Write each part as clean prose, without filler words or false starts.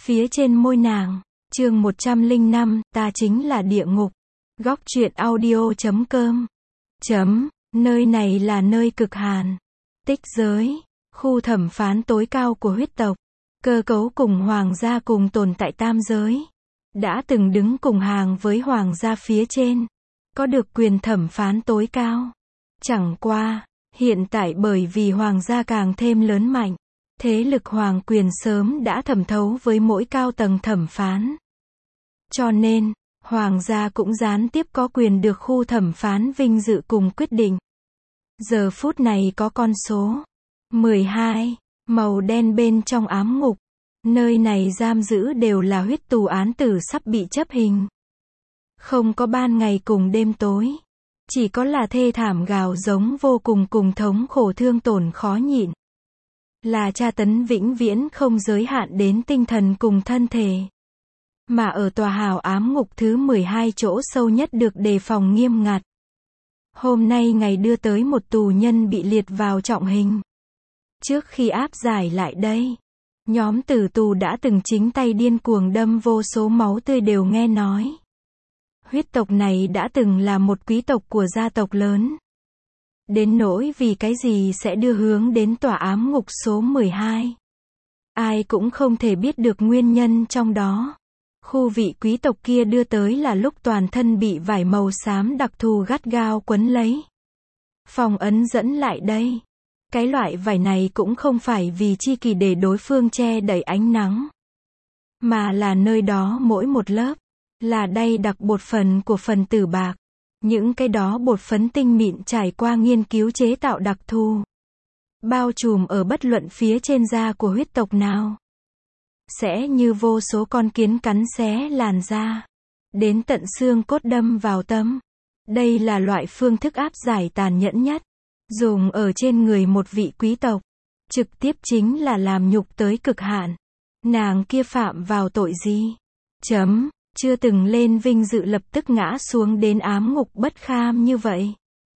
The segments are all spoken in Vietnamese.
phía trên môi nàng. Chương 105, ta chính là địa ngục. Góc truyện audio.com. Nơi này là nơi cực hàn. Tích giới, khu thẩm phán tối cao của huyết tộc. Cơ cấu cùng hoàng gia cùng tồn tại tam giới. Đã từng đứng cùng hàng với hoàng gia phía trên. Có được quyền thẩm phán tối cao. Chẳng qua, hiện tại bởi vì hoàng gia càng thêm lớn mạnh. Thế lực hoàng quyền sớm đã thẩm thấu với mỗi cao tầng thẩm phán. Cho nên, hoàng gia cũng gián tiếp có quyền được khu thẩm phán vinh dự cùng quyết định. Giờ phút này có con số 12, màu đen bên trong ám ngục. Nơi này giam giữ đều là huyết tù án tử sắp bị chấp hình. Không có ban ngày cùng đêm tối. Chỉ có là thê thảm gào giống vô cùng cùng thống khổ thương tổn khó nhịn. Là tra tấn vĩnh viễn không giới hạn đến tinh thần cùng thân thể. Mà ở tòa hào ám ngục thứ 12 chỗ sâu nhất được đề phòng nghiêm ngặt. Hôm nay ngày đưa tới một tù nhân bị liệt vào trọng hình. Trước khi áp giải lại đây, nhóm tử tù đã từng chính tay điên cuồng đâm vô số máu tươi đều nghe nói. Huyết tộc này đã từng là một quý tộc của gia tộc lớn. Đến nỗi vì cái gì sẽ đưa hướng đến tòa ám ngục số 12. Ai cũng không thể biết được nguyên nhân trong đó. Khu vị quý tộc kia đưa tới là lúc toàn thân bị vải màu xám đặc thù gắt gao quấn lấy. Phong ấn dẫn lại đây. Cái loại vải này cũng không phải vì chi kỳ để đối phương che đậy ánh nắng. Mà là nơi đó mỗi một lớp. Là đay đặc bột phấn của phần tử bạc. Những cái đó bột phấn tinh mịn trải qua nghiên cứu chế tạo đặc thù. Bao trùm ở bất luận phía trên da của huyết tộc nào. Sẽ như vô số con kiến cắn xé làn da. Đến tận xương cốt đâm vào tâm. Đây là loại phương thức áp giải tàn nhẫn nhất. Dùng ở trên người một vị quý tộc. Trực tiếp chính là làm nhục tới cực hạn. Nàng kia phạm vào tội gì? Chưa từng lên vinh dự lập tức ngã xuống đến ám ngục bất kham như vậy.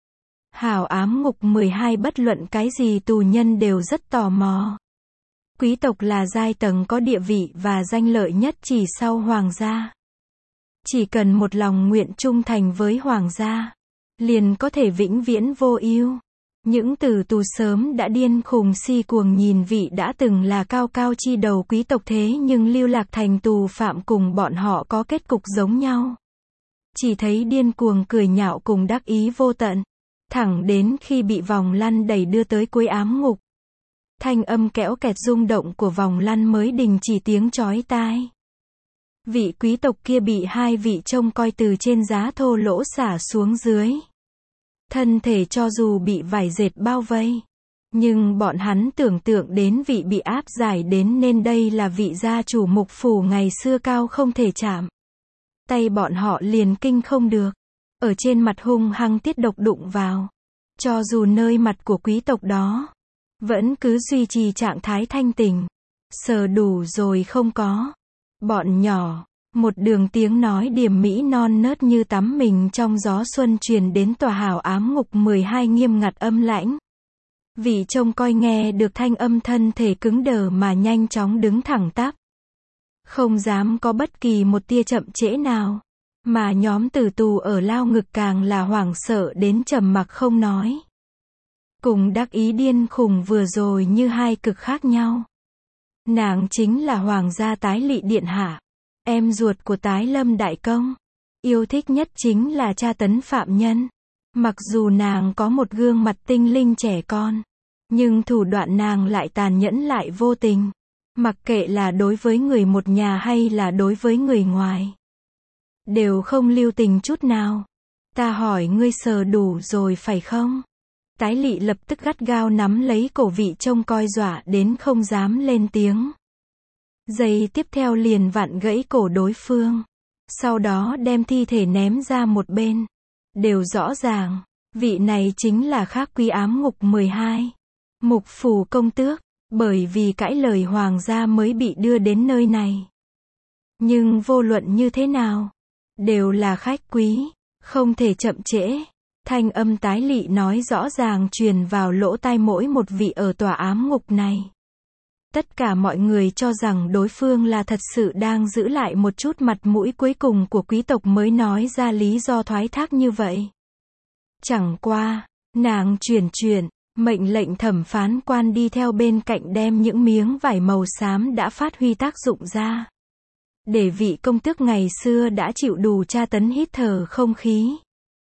Hào ám ngục 12 bất luận cái gì tù nhân đều rất tò mò. Quý tộc là giai tầng có địa vị và danh lợi nhất chỉ sau hoàng gia. Chỉ cần một lòng nguyện trung thành với hoàng gia, liền có thể vĩnh viễn vô ưu. Những tử tù sớm đã điên khùng si cuồng nhìn vị đã từng là cao cao chi đầu quý tộc thế nhưng lưu lạc thành tù phạm cùng bọn họ có kết cục giống nhau. Chỉ thấy điên cuồng cười nhạo cùng đắc ý vô tận. Thẳng đến khi bị vòng lăn đẩy đưa tới cuối ám ngục. Thanh âm kẽo kẹt rung động của vòng lăn mới đình chỉ tiếng chói tai. Vị quý tộc kia bị hai vị trông coi từ trên giá thô lỗ xả xuống dưới. Thân thể cho dù bị vải dệt bao vây. Nhưng bọn hắn tưởng tượng đến vị bị áp giải đến nên đây là vị gia chủ mục phủ ngày xưa cao không thể chạm. Tay bọn họ liền kinh không được. Ở trên mặt hung hăng tiết độc đụng vào. Cho dù nơi mặt của quý tộc đó vẫn cứ duy trì trạng thái thanh tỉnh. Sờ đủ rồi không có. Bọn nhỏ. Một đường tiếng nói điềm mỹ non nớt như tắm mình trong gió xuân truyền đến tòa hào ám ngục 12 nghiêm ngặt âm lãnh. Vị trông coi nghe được thanh âm thân thể cứng đờ mà nhanh chóng đứng thẳng tắp. Không dám có bất kỳ một tia chậm trễ nào. Mà nhóm tử tù ở lao ngực càng là hoảng sợ đến trầm mặc không nói. Cùng đắc ý điên khùng vừa rồi như hai cực khác nhau. Nàng chính là hoàng gia Tái Lị điện hạ. Em ruột của Tái Lâm đại công. Yêu thích nhất chính là tra tấn phạm nhân. Mặc dù nàng có một gương mặt tinh linh trẻ con. Nhưng thủ đoạn nàng lại tàn nhẫn lại vô tình. Mặc kệ là đối với người một nhà hay là đối với người ngoài. Đều không lưu tình chút nào. Ta hỏi ngươi sờ đủ rồi phải không? Tái Lị lập tức gắt gao nắm lấy cổ vị trông coi dọa đến không dám lên tiếng. Giây tiếp theo liền vặn gãy cổ đối phương. Sau đó đem thi thể ném ra một bên. Đều rõ ràng, vị này chính là khác quý ám ngục 12. Mục phủ công tước, bởi vì cãi lời hoàng gia mới bị đưa đến nơi này. Nhưng vô luận như thế nào, đều là khách quý, không thể chậm trễ. Thanh âm Tái Lị nói rõ ràng truyền vào lỗ tai mỗi một vị ở tòa ám ngục này. Tất cả mọi người cho rằng đối phương là thật sự đang giữ lại một chút mặt mũi cuối cùng của quý tộc mới nói ra lý do thoái thác như vậy. Chẳng qua, nàng chuyển, mệnh lệnh thẩm phán quan đi theo bên cạnh đem những miếng vải màu xám đã phát huy tác dụng ra. Để vị công tước ngày xưa đã chịu đủ tra tấn hít thở không khí.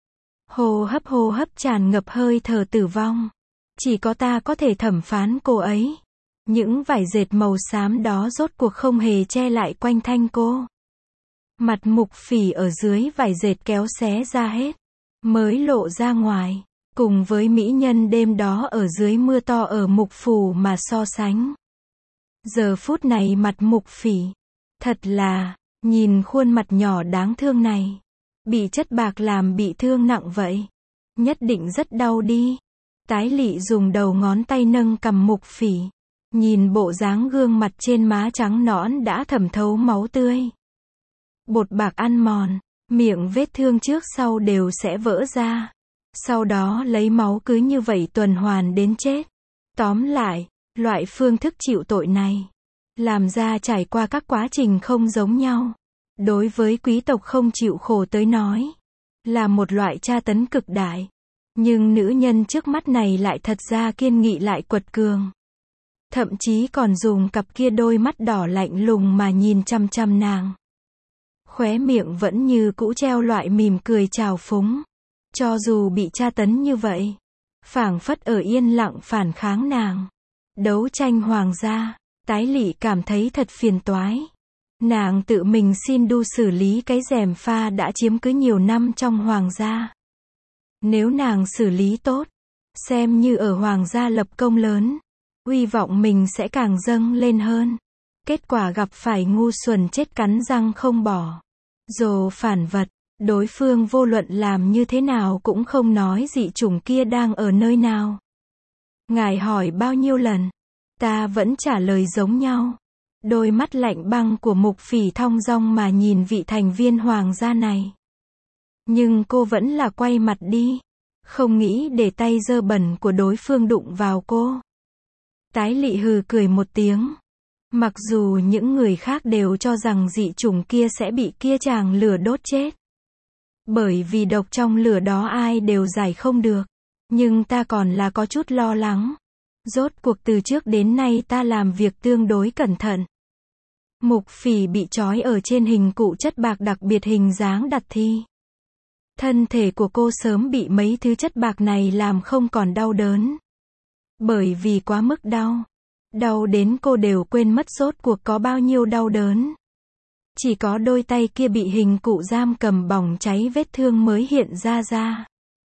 Hô hấp tràn ngập hơi thở tử vong. Chỉ có ta có thể thẩm phán cô ấy. Những vải dệt màu xám đó rốt cuộc không hề che lại quanh thanh cô. Mặt Mục Phỉ ở dưới vải dệt kéo xé ra hết, mới lộ ra ngoài, cùng với mỹ nhân đêm đó ở dưới mưa to ở Mục Phủ mà so sánh. Giờ phút này mặt Mục Phỉ, thật là, nhìn khuôn mặt nhỏ đáng thương này, bị chất bạc làm bị thương nặng vậy, nhất định rất đau đi. Tái Lị dùng đầu ngón tay nâng cằm Mục Phỉ, nhìn bộ dáng gương mặt trên má trắng nõn đã thẩm thấu máu tươi. Bột bạc ăn mòn, miệng vết thương trước sau đều sẽ vỡ ra. Sau đó lấy máu cứ như vậy tuần hoàn đến chết. Tóm lại, loại phương thức chịu tội này, làm ra trải qua các quá trình không giống nhau. Đối với quý tộc không chịu khổ tới nói, là một loại tra tấn cực đại. Nhưng nữ nhân trước mắt này lại thật ra kiên nghị lại quật cường. Thậm chí còn dùng cặp kia đôi mắt đỏ lạnh lùng mà nhìn chăm chăm nàng. Khóe miệng vẫn như cũ treo loại mỉm cười trào phúng. Cho dù bị tra tấn như vậy, phảng phất ở yên lặng phản kháng nàng. Đấu tranh hoàng gia, Tái Lị cảm thấy thật phiền toái. Nàng tự mình xin đu xử lý cái gièm pha đã chiếm cứ nhiều năm trong hoàng gia. Nếu nàng xử lý tốt, xem như ở hoàng gia lập công lớn, uy vọng mình sẽ càng dâng lên hơn. Kết quả gặp phải ngu xuẩn chết cắn răng không bỏ. Dồ phản vật, đối phương vô luận làm như thế nào cũng không nói dị chủng kia đang ở nơi nào. Ngài hỏi bao nhiêu lần, ta vẫn trả lời giống nhau. Đôi mắt lạnh băng của Mục Phỉ thong dong mà nhìn vị thành viên hoàng gia này. Nhưng cô vẫn là quay mặt đi, không nghĩ để tay dơ bẩn của đối phương đụng vào cô. Tái Lị hừ cười một tiếng. Mặc dù những người khác đều cho rằng dị chủng kia sẽ bị kia chàng lửa đốt chết. Bởi vì độc trong lửa đó ai đều giải không được. Nhưng ta còn là có chút lo lắng. Rốt cuộc từ trước đến nay ta làm việc tương đối cẩn thận. Mục Phỉ bị trói ở trên hình cụ chất bạc đặc biệt hình dáng đặt thi. Thân thể của cô sớm bị mấy thứ chất bạc này làm không còn đau đớn. Bởi vì quá mức đau. Đau đến cô đều quên mất rốt cuộc có bao nhiêu đau đớn. Chỉ có đôi tay kia bị hình cụ giam cầm bỏng cháy vết thương mới hiện ra.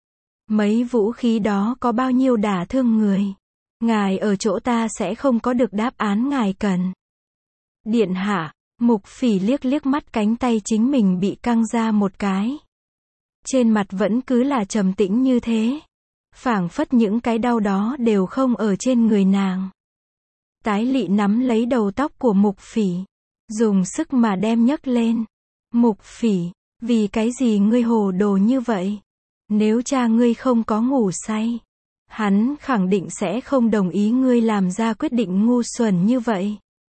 Mấy vũ khí đó có bao nhiêu đả thương người. Ngài ở chỗ ta sẽ không có được đáp án ngài cần. Điện hạ, Mục Phỉ liếc mắt cánh tay chính mình bị căng ra một cái. Trên mặt vẫn cứ là trầm tĩnh như thế. Phảng phất những cái đau đó đều không ở trên người nàng. Tái Lị nắm lấy đầu tóc của Mục Phỉ, dùng sức mà đem nhấc lên. Mục Phỉ, vì cái gì ngươi hồ đồ như vậy? Nếu cha ngươi không có ngủ say, hắn khẳng định sẽ không đồng ý ngươi làm ra quyết định ngu xuẩn như vậy.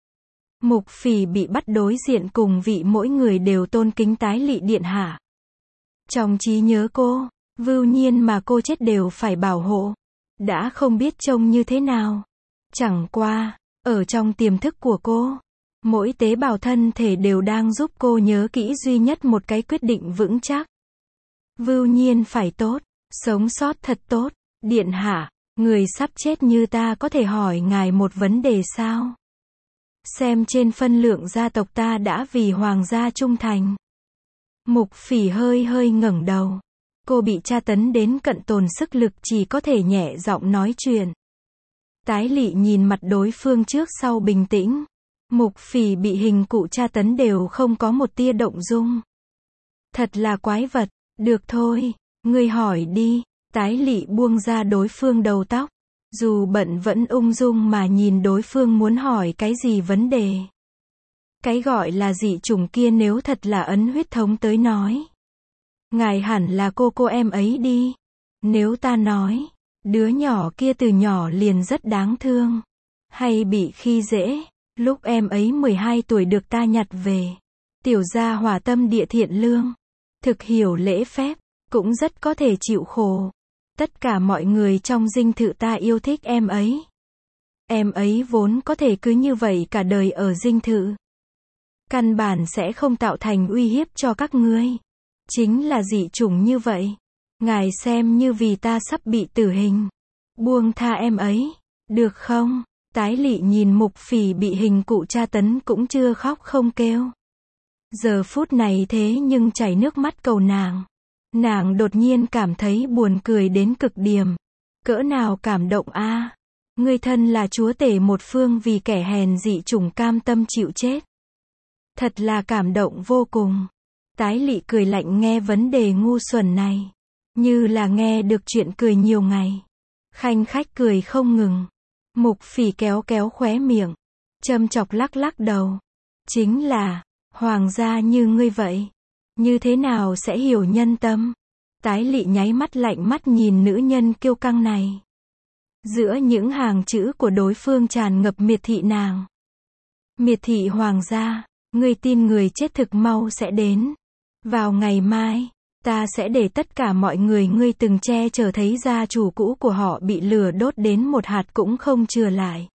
Mục Phỉ bị bắt đối diện cùng vị mỗi người đều tôn kính Tái Lị điện hạ. Trong trí nhớ cô, vưu nhiên mà cô chết đều phải bảo hộ. Đã không biết trông như thế nào. Chẳng qua, ở trong tiềm thức của cô, mỗi tế bào thân thể đều đang giúp cô nhớ kỹ duy nhất một cái quyết định vững chắc. Vưu nhiên phải tốt, sống sót thật tốt. Điện hạ, người sắp chết như ta có thể hỏi ngài một vấn đề sao? Xem trên phân lượng gia tộc ta đã vì hoàng gia trung thành. Mục Phỉ hơi ngẩng đầu. Cô bị tra tấn đến cận tồn sức lực chỉ có thể nhẹ giọng nói chuyện. Tái Lị nhìn mặt đối phương trước sau bình tĩnh. Mục Phỉ bị hình cụ tra tấn đều không có một tia động dung. Thật là quái vật. Được thôi, ngươi hỏi đi. Tái Lị buông ra đối phương đầu tóc. Dù bận vẫn ung dung mà nhìn đối phương muốn hỏi cái gì vấn đề. Cái gọi là dị chủng kia nếu thật là ấn huyết thống tới nói. Ngài hẳn là cô em ấy đi. Nếu ta nói, đứa nhỏ kia từ nhỏ liền rất đáng thương. hay bị khi dễ. Lúc em ấy 12 tuổi được ta nhặt về. Tiểu gia hỏa tâm địa thiện lương, thực hiểu lễ phép, cũng rất có thể chịu khổ. Tất cả mọi người trong dinh thự ta yêu thích em ấy. Em ấy vốn có thể cứ như vậy cả đời ở dinh thự. Căn bản sẽ không tạo thành uy hiếp cho các ngươi. Chính là dị chủng như vậy. Ngài xem như vì ta sắp bị tử hình. Buông tha em ấy, được không? Tái Lị nhìn Mục Phỉ bị hình cụ tra tấn cũng chưa khóc không kêu. Giờ phút này thế nhưng chảy nước mắt cầu nàng. Nàng đột nhiên cảm thấy buồn cười đến cực điểm. Cỡ nào cảm động a. Ngươi thân là chúa tể một phương vì kẻ hèn dị chủng cam tâm chịu chết. Thật là cảm động vô cùng. Tái Lị cười lạnh nghe vấn đề ngu xuẩn này. Như là nghe được chuyện cười nhiều ngày. Khanh khách cười không ngừng. Mục Phỉ kéo kéo khóe miệng. Châm chọc lắc lắc đầu. Chính là, hoàng gia như ngươi vậy. Như thế nào sẽ hiểu nhân tâm? Tái Lị nháy mắt lạnh mắt nhìn nữ nhân kiêu căng này. Giữa những hàng chữ của đối phương tràn ngập miệt thị nàng. Miệt thị hoàng gia, ngươi tin người chết thực mau sẽ đến. Vào ngày mai, ta sẽ để tất cả mọi người ngươi từng che chở thấy gia chủ cũ của họ bị lửa đốt đến một hạt cũng không chừa lại.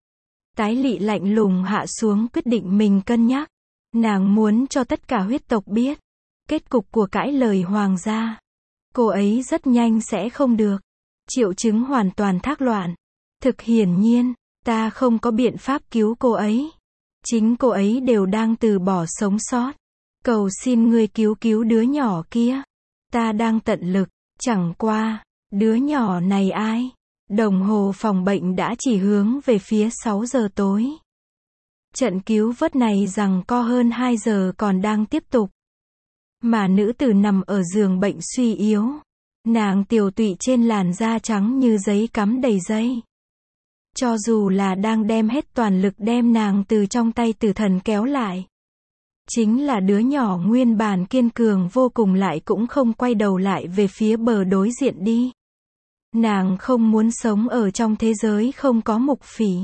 Tái Lị lạnh lùng hạ xuống quyết định mình cân nhắc. Nàng muốn cho tất cả huyết tộc biết. Kết cục của cãi lời hoàng gia. Cô ấy rất nhanh sẽ không được. Triệu chứng hoàn toàn thác loạn. Thực hiển nhiên, ta không có biện pháp cứu cô ấy. Chính cô ấy đều đang từ bỏ sống sót. Cầu xin ngươi cứu cứu đứa nhỏ kia. Ta đang tận lực, chẳng qua, đứa nhỏ này ai? Đồng hồ phòng bệnh đã chỉ hướng về phía 6 giờ tối. Trận cứu vớt này giằng co hơn 2 giờ còn đang tiếp tục. Mà nữ tử nằm ở giường bệnh suy yếu. Nàng tiều tụy trên làn da trắng như giấy cắm đầy dây. Cho dù là đang đem hết toàn lực đem nàng từ trong tay tử thần kéo lại. Chính là đứa nhỏ nguyên bản kiên cường vô cùng lại cũng không quay đầu lại về phía bờ đối diện đi. Nàng không muốn sống ở trong thế giới không có Mục Phỉ.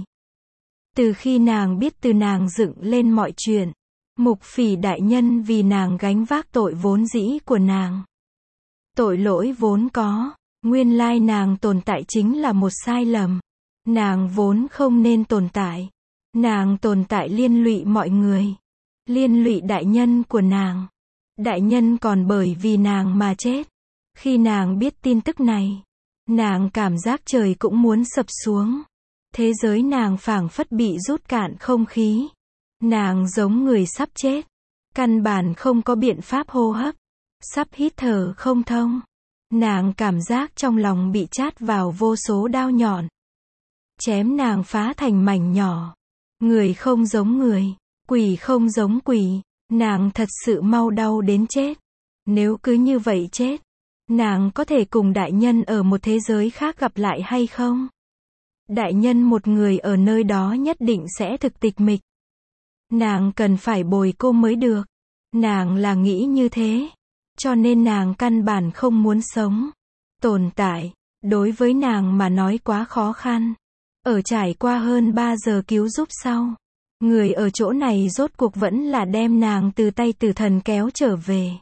Từ khi nàng biết từ nàng dựng lên mọi chuyện, Mục Phỉ đại nhân vì nàng gánh vác tội vốn dĩ của nàng. Tội lỗi vốn có, nguyên lai nàng tồn tại chính là một sai lầm. Nàng vốn không nên tồn tại. Nàng tồn tại liên lụy mọi người. Liên lụy đại nhân của nàng. Đại nhân còn bởi vì nàng mà chết. Khi nàng biết tin tức này, nàng cảm giác trời cũng muốn sập xuống. Thế giới nàng phảng phất bị rút cạn không khí. Nàng giống người sắp chết. Căn bản không có biện pháp hô hấp. Sắp hít thở không thông. Nàng cảm giác trong lòng bị chát vào vô số đao nhọn. Chém nàng phá thành mảnh nhỏ. Người không giống người. Quỷ không giống quỷ. Nàng thật sự mau đau đến chết. Nếu cứ như vậy chết, nàng có thể cùng đại nhân ở một thế giới khác gặp lại hay không? Đại nhân một người ở nơi đó nhất định sẽ thực tịch mịch. Nàng cần phải bồi cô mới được. Nàng là nghĩ như thế. Cho nên nàng căn bản không muốn sống. Tồn tại, đối với nàng mà nói quá khó khăn. Ở trải qua hơn 3 giờ cứu giúp sau, người ở chỗ này rốt cuộc vẫn là đem nàng từ tay tử thần kéo trở về.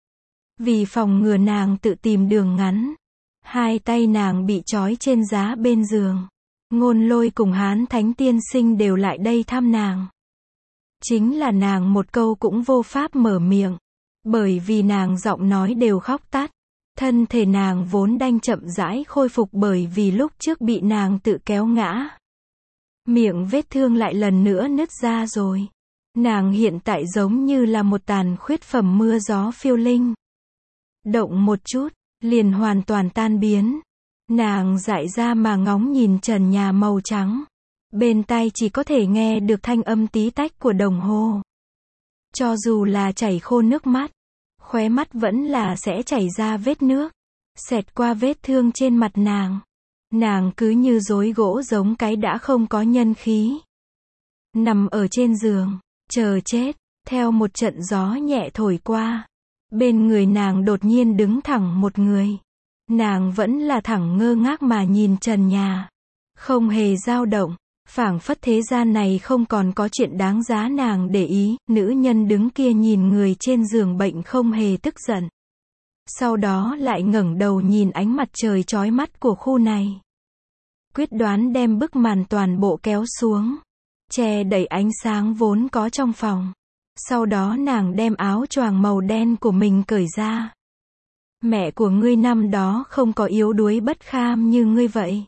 Vì phòng ngừa nàng tự tìm đường ngắn, hai tay nàng bị trói trên giá bên giường. Ngôn Lôi cùng Hán Thánh Tiên Sinh đều lại đây thăm nàng. Chính là nàng một câu cũng vô pháp mở miệng. Bởi vì nàng giọng nói đều khóc tắt. Thân thể nàng vốn đanh chậm rãi khôi phục bởi vì lúc trước bị nàng tự kéo ngã. Miệng vết thương lại lần nữa nứt ra rồi. Nàng hiện tại giống như là một tàn khuyết phẩm mưa gió phiêu linh. Động một chút, liền hoàn toàn tan biến. Nàng dại ra mà ngóng nhìn trần nhà màu trắng. Bên tai chỉ có thể nghe được thanh âm tí tách của đồng hồ. Cho dù là chảy khô nước mắt, khóe mắt vẫn là sẽ chảy ra vết nước, xẹt qua vết thương trên mặt nàng. Nàng cứ như rối gỗ giống cái đã không có nhân khí. Nằm ở trên giường, chờ chết, theo một trận gió nhẹ thổi qua. Bên người nàng đột nhiên đứng thẳng một người. Nàng vẫn là thẳng ngơ ngác mà nhìn trần nhà. Không hề dao động, Phảng phất thế gian này không còn có chuyện đáng giá nàng để ý, nữ nhân đứng kia nhìn người trên giường bệnh không hề tức giận. Sau đó lại ngẩng đầu nhìn ánh mặt trời chói mắt của khu này. Quyết đoán đem bức màn toàn bộ kéo xuống, che đậy ánh sáng vốn có trong phòng. Sau đó nàng đem áo choàng màu đen của mình cởi ra. Mẹ của ngươi năm đó không có yếu đuối bất kham như ngươi vậy.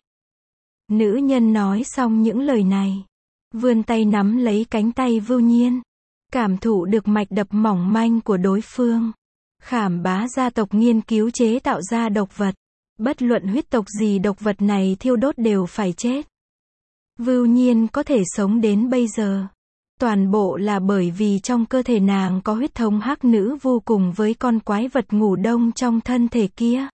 Nữ nhân nói xong những lời này, vươn tay nắm lấy cánh tay Vưu Nhiên, cảm thụ được mạch đập mỏng manh của đối phương. Khảm Bá gia tộc nghiên cứu chế tạo ra độc vật. Bất luận huyết tộc gì độc vật này thiêu đốt đều phải chết. Vưu Nhiên có thể sống đến bây giờ, toàn bộ là bởi vì trong cơ thể nàng có huyết thống hắc nữ vô cùng với con quái vật ngủ đông trong thân thể kia.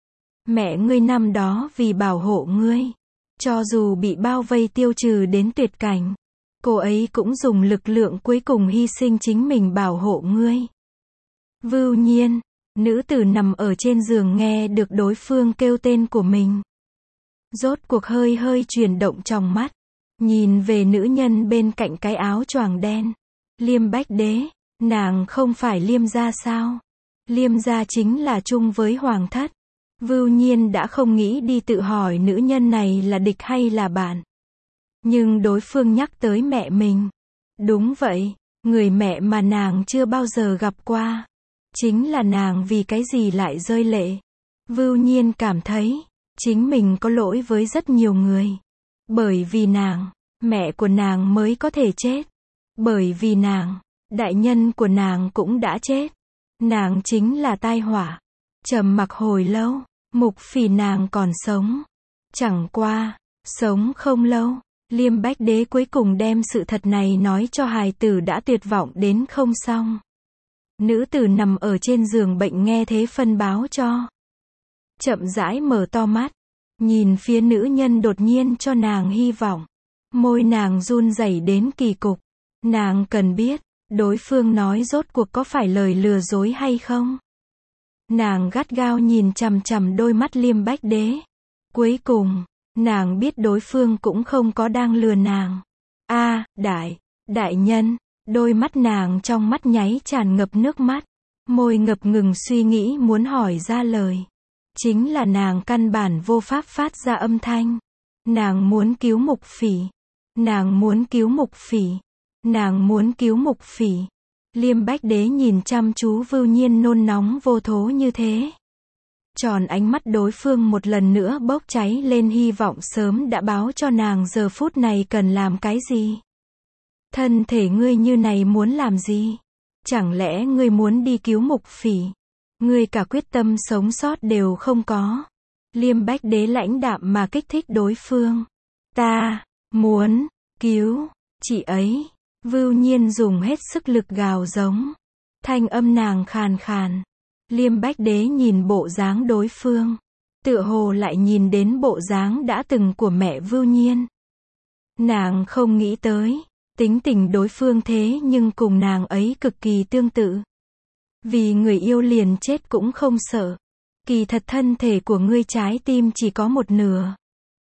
Mẹ ngươi năm đó vì bảo hộ ngươi, cho dù bị bao vây tiêu trừ đến tuyệt cảnh, cô ấy cũng dùng lực lượng cuối cùng hy sinh chính mình bảo hộ ngươi. Vưu Nhiên, nữ tử nằm ở trên giường nghe được đối phương kêu tên của mình. Rốt cuộc hơi hơi chuyển động trong mắt, nhìn về nữ nhân bên cạnh cái áo choàng đen. Liêm Bách Đế, nàng không phải Liêm gia sao? Liêm gia chính là chung với hoàng thất. Vưu Nhiên đã không nghĩ đi tự hỏi nữ nhân này là địch hay là bạn. Nhưng đối phương nhắc tới mẹ mình. Đúng vậy, người mẹ mà nàng chưa bao giờ gặp qua. Chính là nàng vì cái gì lại rơi lệ. Vưu Nhiên cảm thấy, chính mình có lỗi với rất nhiều người. Bởi vì nàng, mẹ của nàng mới có thể chết. Bởi vì nàng, đại nhân của nàng cũng đã chết. Nàng chính là tai họa. Trầm mặc hồi lâu, Mục Phỉ nàng còn sống. Chẳng qua, sống không lâu, Liêm Bách Đế cuối cùng đem sự thật này nói cho hài tử đã tuyệt vọng đến không xong. Nữ tử nằm ở trên giường bệnh nghe thế phân báo cho. Chậm rãi mở to mắt, nhìn phía nữ nhân đột nhiên cho nàng hy vọng. Môi nàng run rẩy đến kỳ cục. Nàng cần biết, đối phương nói rốt cuộc có phải lời lừa dối hay không. Nàng gắt gao nhìn chằm chằm đôi mắt Liêm Bách Đế. Cuối cùng, nàng biết đối phương cũng không có đang lừa nàng. Đại nhân, đôi mắt nàng trong mắt nháy tràn ngập nước mắt. Môi ngập ngừng suy nghĩ muốn hỏi ra lời. Chính là nàng căn bản vô pháp phát ra âm thanh. Nàng muốn cứu Mục Phỉ. Nàng muốn cứu Mục Phỉ. Nàng muốn cứu Mục Phỉ. Liêm Bách Đế nhìn chăm chú Vưu Nhiên nôn nóng vô thố như thế. Tròn ánh mắt đối phương một lần nữa bốc cháy lên hy vọng sớm đã báo cho nàng giờ phút này cần làm cái gì. Thân thể ngươi như này muốn làm gì? Chẳng lẽ ngươi muốn đi cứu Mục Phỉ? Ngươi cả quyết tâm sống sót đều không có. Liêm Bách Đế lãnh đạm mà kích thích đối phương. Ta muốn cứu chị ấy. Vưu Nhiên dùng hết sức lực gào giống. Thanh âm nàng khàn khàn. Liêm Bách Đế nhìn bộ dáng đối phương. Tựa hồ lại nhìn đến bộ dáng đã từng của mẹ Vưu Nhiên. Nàng không nghĩ tới, tính tình đối phương thế nhưng cùng nàng ấy cực kỳ tương tự. Vì người yêu liền chết cũng không sợ. Kỳ thật thân thể của ngươi trái tim chỉ có một nửa.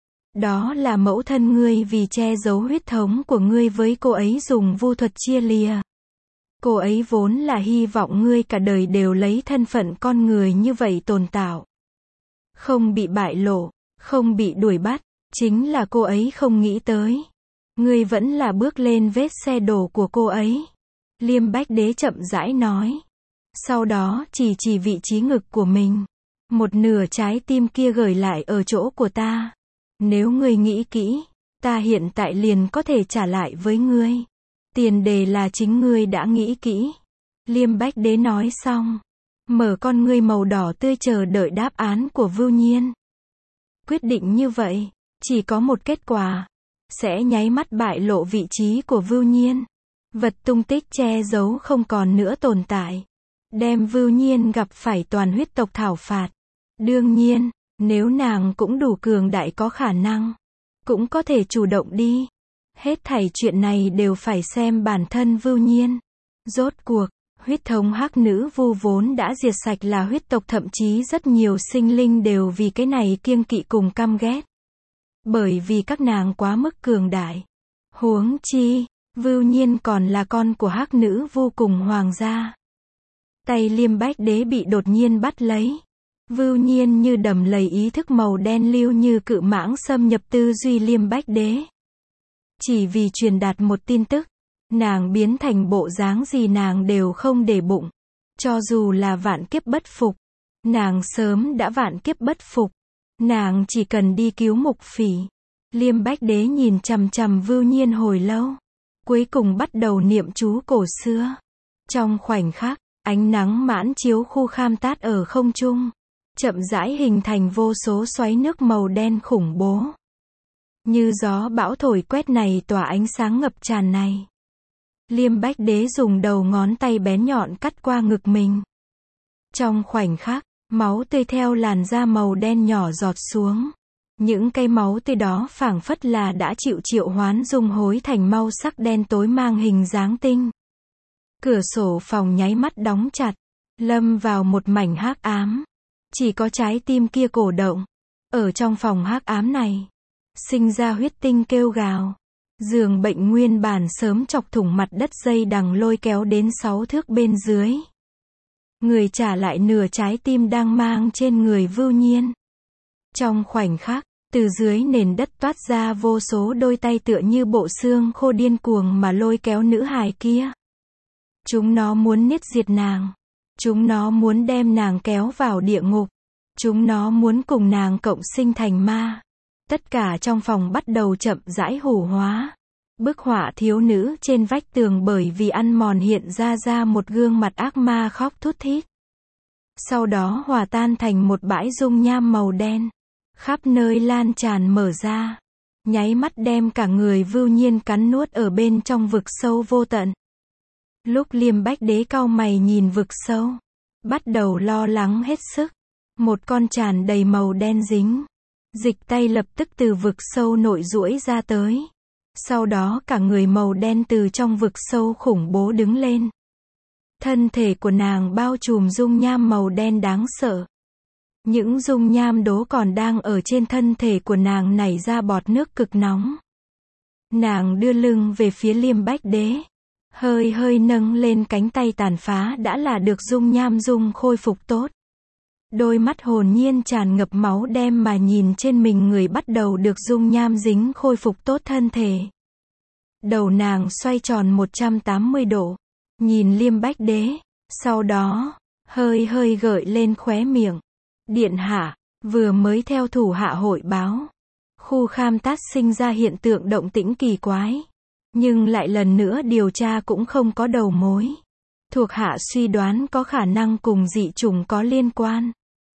Đó là mẫu thân ngươi vì che giấu huyết thống của ngươi với cô ấy dùng vu thuật chia lìa. Cô ấy vốn là hy vọng ngươi cả đời đều lấy thân phận con người như vậy tồn tạo. Không bị bại lộ, không bị đuổi bắt, chính là cô ấy không nghĩ tới. Ngươi vẫn là bước lên vết xe đổ của cô ấy. Liêm Bách Đế chậm rãi nói. Sau đó chỉ vị trí ngực của mình. Một nửa trái tim kia gửi lại ở chỗ của ta. Nếu ngươi nghĩ kỹ, ta hiện tại liền có thể trả lại với ngươi. Tiền đề là chính ngươi đã nghĩ kỹ. Liêm Bách Đế nói xong, mở con ngươi màu đỏ tươi chờ đợi đáp án của Vưu Nhiên. Quyết định như vậy, chỉ có một kết quả. Sẽ nháy mắt bại lộ vị trí của Vưu Nhiên. Vật tung tích che giấu không còn nữa tồn tại. Đem Vưu Nhiên gặp phải toàn huyết tộc thảo phạt. Đương nhiên, nếu nàng cũng đủ cường đại có khả năng, cũng có thể chủ động đi. Hết thảy chuyện này đều phải xem bản thân Vưu Nhiên. Rốt cuộc, huyết thống hắc nữ vu vốn đã diệt sạch là huyết tộc, thậm chí rất nhiều sinh linh đều vì cái này kiêng kỵ cùng căm ghét. Bởi vì các nàng quá mức cường đại. Huống chi, Vưu Nhiên còn là con của hắc nữ vô cùng hoàng gia. Tay Liêm Bách Đế bị đột nhiên bắt lấy. Vưu Nhiên như đầm lầy ý thức màu đen lưu như cự mãng xâm nhập tư duy Liêm Bách Đế. Chỉ vì truyền đạt một tin tức, nàng biến thành bộ dáng gì nàng đều không để bụng. Cho dù là vạn kiếp bất phục, nàng sớm đã vạn kiếp bất phục. Nàng chỉ cần đi cứu Mục Phỉ. Liêm Bách Đế nhìn chằm chằm Vưu Nhiên hồi lâu. Cuối cùng bắt đầu niệm chú cổ xưa. Trong khoảnh khắc, ánh nắng mãn chiếu khu kham tát ở không trung. Chậm rãi hình thành vô số xoáy nước màu đen khủng bố. Như gió bão thổi quét này tỏa ánh sáng ngập tràn này. Liêm Bách Đế dùng đầu ngón tay bén nhọn cắt qua ngực mình. Trong khoảnh khắc, máu tươi theo làn da màu đen nhỏ giọt xuống. Những cây máu tươi đó phảng phất là đã chịu triệu hoán dung hối thành màu sắc đen tối mang hình dáng tinh. Cửa sổ phòng nháy mắt đóng chặt, lâm vào một mảnh hắc ám. Chỉ có trái tim kia cổ động. Ở trong phòng hắc ám này, sinh ra huyết tinh kêu gào. Giường bệnh nguyên bản sớm chọc thủng mặt đất dây đằng lôi kéo đến 6 thước bên dưới. Người trả lại nửa trái tim đang mang trên người Vưu Nhiên. Trong khoảnh khắc, từ dưới nền đất toát ra vô số đôi tay tựa như bộ xương khô điên cuồng mà lôi kéo nữ hài kia. Chúng nó muốn niết diệt nàng. Chúng nó muốn đem nàng kéo vào địa ngục. Chúng nó muốn cùng nàng cộng sinh thành ma. Tất cả trong phòng bắt đầu chậm rãi hủ hóa. Bức họa thiếu nữ trên vách tường bởi vì ăn mòn hiện ra một gương mặt ác ma khóc thút thít. Sau đó hòa tan thành một bãi dung nham màu đen. Khắp nơi lan tràn mở ra. Nháy mắt đem cả người Vưu Nhiên cắn nuốt ở bên trong vực sâu vô tận. Lúc Liêm Bách Đế cau mày nhìn vực sâu, bắt đầu lo lắng hết sức. Một con tràn đầy màu đen dính. Dịch tay lập tức từ vực sâu nội duỗi ra tới. Sau đó cả người màu đen từ trong vực sâu khủng bố đứng lên. Thân thể của nàng bao trùm dung nham màu đen đáng sợ. Những dung nham đố còn đang ở trên thân thể của nàng nảy ra bọt nước cực nóng. Nàng đưa lưng về phía Liêm Bách Đế. Hơi nâng lên cánh tay tàn phá đã là được dung nham dung khôi phục tốt. Đôi mắt hồn nhiên tràn ngập máu đem mà nhìn trên mình người bắt đầu được dung nham dính khôi phục tốt thân thể. Đầu nàng xoay tròn 180 độ. Nhìn Liêm Bách Đế. Sau đó, hơi gợi lên khóe miệng. Điện hạ, vừa mới theo thủ hạ hội báo. Khu kham tát sinh ra hiện tượng động tĩnh kỳ quái. Nhưng lại lần nữa điều tra cũng không có đầu mối. Thuộc hạ suy đoán có khả năng cùng dị chủng có liên quan.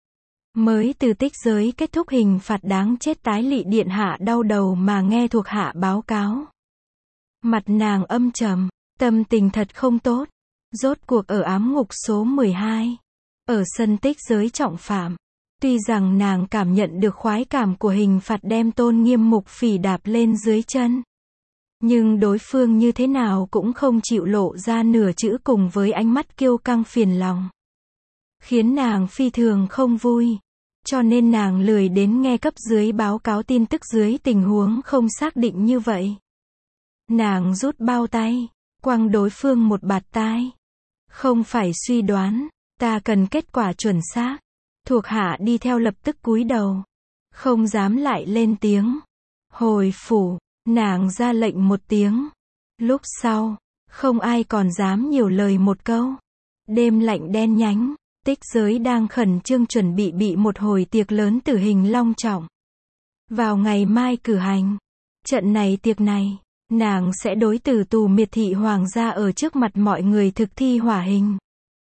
Mới từ tích giới kết thúc hình phạt đáng chết tái lị điện hạ đau đầu mà nghe thuộc hạ báo cáo. Mặt nàng âm trầm, tâm tình thật không tốt. Rốt cuộc ở ám ngục số 12. Ở sân tích giới trọng phạm. Tuy rằng nàng cảm nhận được khoái cảm của hình phạt đem tôn nghiêm Mục Phỉ đạp lên dưới chân. Nhưng đối phương như thế nào cũng không chịu lộ ra nửa chữ cùng với ánh mắt kiêu căng phiền lòng. Khiến nàng phi thường không vui. Cho nên nàng lười đến nghe cấp dưới báo cáo tin tức dưới tình huống không xác định như vậy. Nàng rút bao tay, quăng đối phương một bạt tai. Không phải suy đoán, ta cần kết quả chuẩn xác. Thuộc hạ đi theo lập tức cúi đầu. Không dám lại lên tiếng. Hồi phủ, nàng ra lệnh một tiếng. Lúc sau, không ai còn dám nhiều lời một câu. Đêm lạnh đen nhánh. Tích giới đang khẩn trương chuẩn bị một hồi tiệc lớn tử hình long trọng. Vào ngày mai cử hành. Trận này tiệc này, nàng sẽ đối tử tù miệt thị hoàng gia ở trước mặt mọi người thực thi hỏa hình.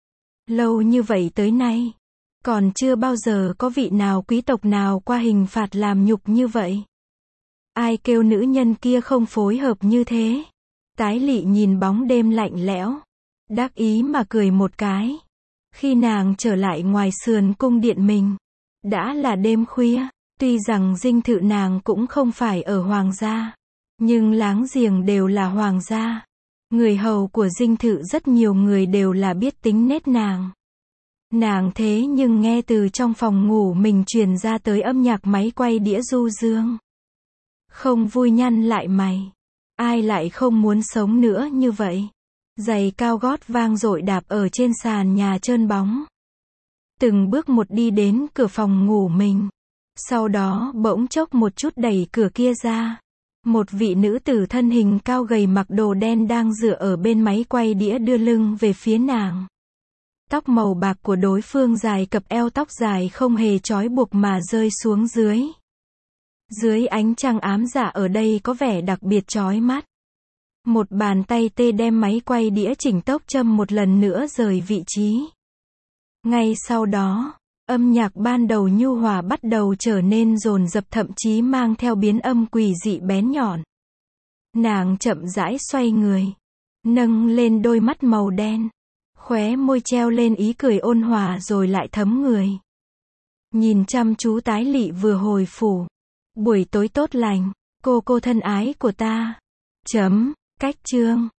Lâu như vậy tới nay, còn chưa bao giờ có vị nào quý tộc nào qua hình phạt làm nhục như vậy. Ai kêu nữ nhân kia không phối hợp như thế. Tái lị nhìn bóng đêm lạnh lẽo, đắc ý mà cười một cái. Khi nàng trở lại ngoài sườn cung điện mình, đã là đêm khuya, tuy rằng dinh thự nàng cũng không phải ở hoàng gia, nhưng láng giềng đều là hoàng gia. Người hầu của dinh thự rất nhiều người đều là biết tính nết nàng. Nàng thế nhưng nghe từ trong phòng ngủ mình truyền ra tới âm nhạc máy quay đĩa du dương. Không vui nhăn lại mày. Ai lại không muốn sống nữa như vậy? Giày cao gót vang dội đạp ở trên sàn nhà trơn bóng. Từng bước một đi đến cửa phòng ngủ mình. Sau đó bỗng chốc một chút đẩy cửa kia ra. Một vị nữ tử thân hình cao gầy mặc đồ đen đang dựa ở bên máy quay đĩa đưa lưng về phía nàng. Tóc màu bạc của đối phương dài cập eo, tóc dài không hề trói buộc mà rơi xuống dưới. Dưới ánh trăng ám dạ ở đây có vẻ đặc biệt chói mắt. Một bàn tay tê đem máy quay đĩa chỉnh tốc châm một lần nữa rời vị trí. Ngay sau đó, âm nhạc ban đầu nhu hòa bắt đầu trở nên dồn dập, thậm chí mang theo biến âm quỷ dị bén nhọn. Nàng chậm rãi xoay người, nâng lên đôi mắt màu đen, khóe môi treo lên ý cười ôn hòa rồi lại thấm người. Nhìn chăm chú Tái Lị vừa hồi phủ. Buổi tối tốt lành, cô thân ái của ta. Cách chương